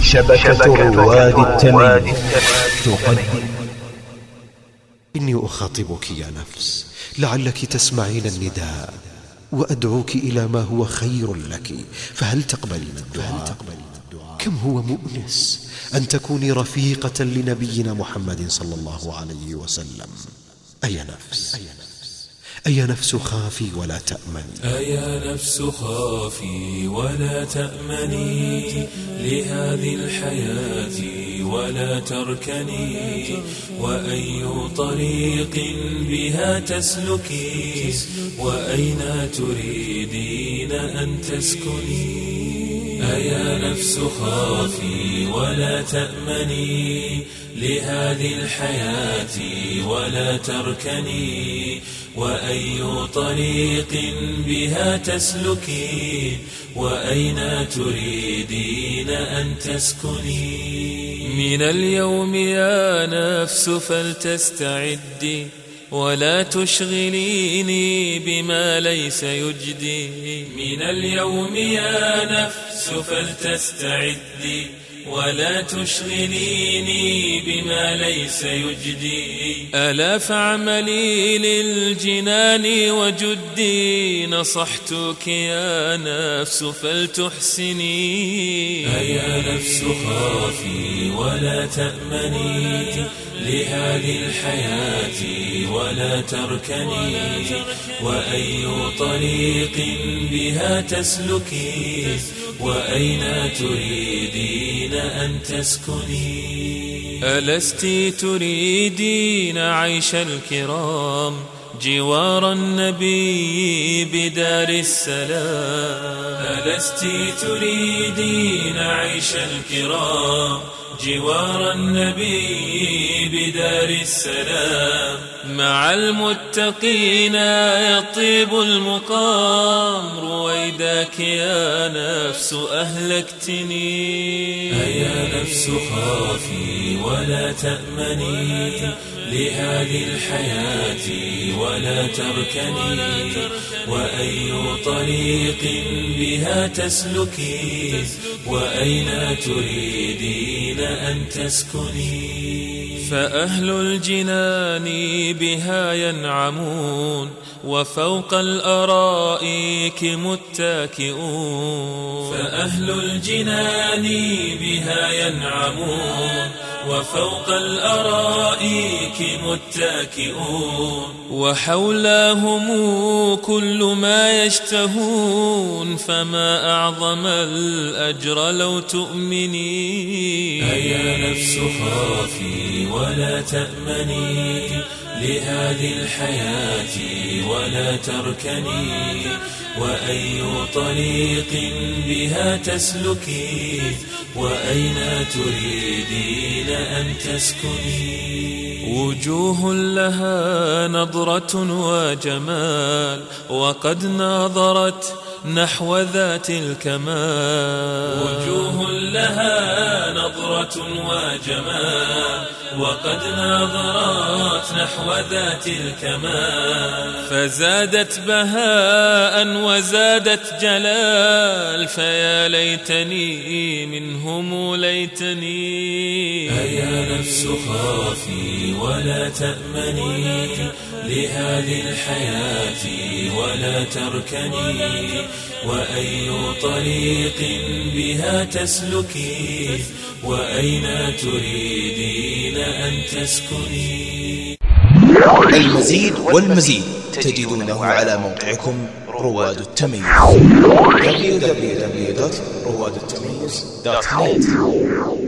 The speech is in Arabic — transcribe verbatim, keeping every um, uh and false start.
شبكة رواد التمييز تقدم. إني أخاطبك يا نفس لعلك تسمعين النداء، وأدعوك إلى ما هو خير لك، فهل تقبلين الدعاء؟ كم هو مؤنس أن تكوني رفيقة لنبينا محمد صلى الله عليه وسلم. أي نفس أي نفس خافي ولا تأمني، أيا نفس خافي ولا تأمني لهذه الحياة ولا تركني، وأي طريق بها تسلكي وأين تريدين أن تسكني. أيا نفس خافي ولا تأمني لهذه الحياة ولا تركني، وأي طريق بها تسلكي وأين تريدين أن تسكني. من اليوم يا نفس فلتستعدي ولا تشغليني بما ليس يجدي. من اليوم يا نفس فلتستعدي ولا تشغليني بما ليس يجدي. ألا فاعملي للجنان وجدي، نصحتك يا نفس فلتحسني. أيا نفس خافي ولا تأمني لهذه الحياة ولا تركني، وأي طريق بها تسلكي وأين تريدين أن تسكني. ألست تريدين عيش الكرام جوار النبي بدار السلام؟ ألست تريدين عيش الكرام جوار النبي بدار السلام؟ مع المتقين يطيب المقام، رويداك يا نفس أهلكتني. أيا نفس خافي ولا تأمني لهذه الحياة ولا تركني، وأي طريق بها تسلكي وأين تريدين أن تسكني. فأهل الجنان بها ينعمون وفوق الأرائك متكئون. فأهل الجنان بها ينعمون وفوق الأرائك متكئون، وحولهم كل ما يشتهون، فما أعظم الأجر لو تؤمني. أيا نفس خافي ولا تأمني لهذه الحياة ولا تركني، وأي طريق بها تسلكي وأين تريدين أن تسكني. وجوه لها نظرة وجمال وقد ناظرت نحو ذات الكمال. وجوه لها نظرة وجمال وقد ناظرت نحو ذات الكمال، فزادت بهاء وزادت جلال، فيا ليتني منهم ليتني. أيا نفس خافي ولا تأمني لهذه الحياة ولا تركني، وأي طريق بها تسلكي وأين تريدين أن تسكني. المزيد والمزيد تجدونه على موقعكم رواد التمييز دبليو دبليو دبليو دوت رواد التمييز دوت نت.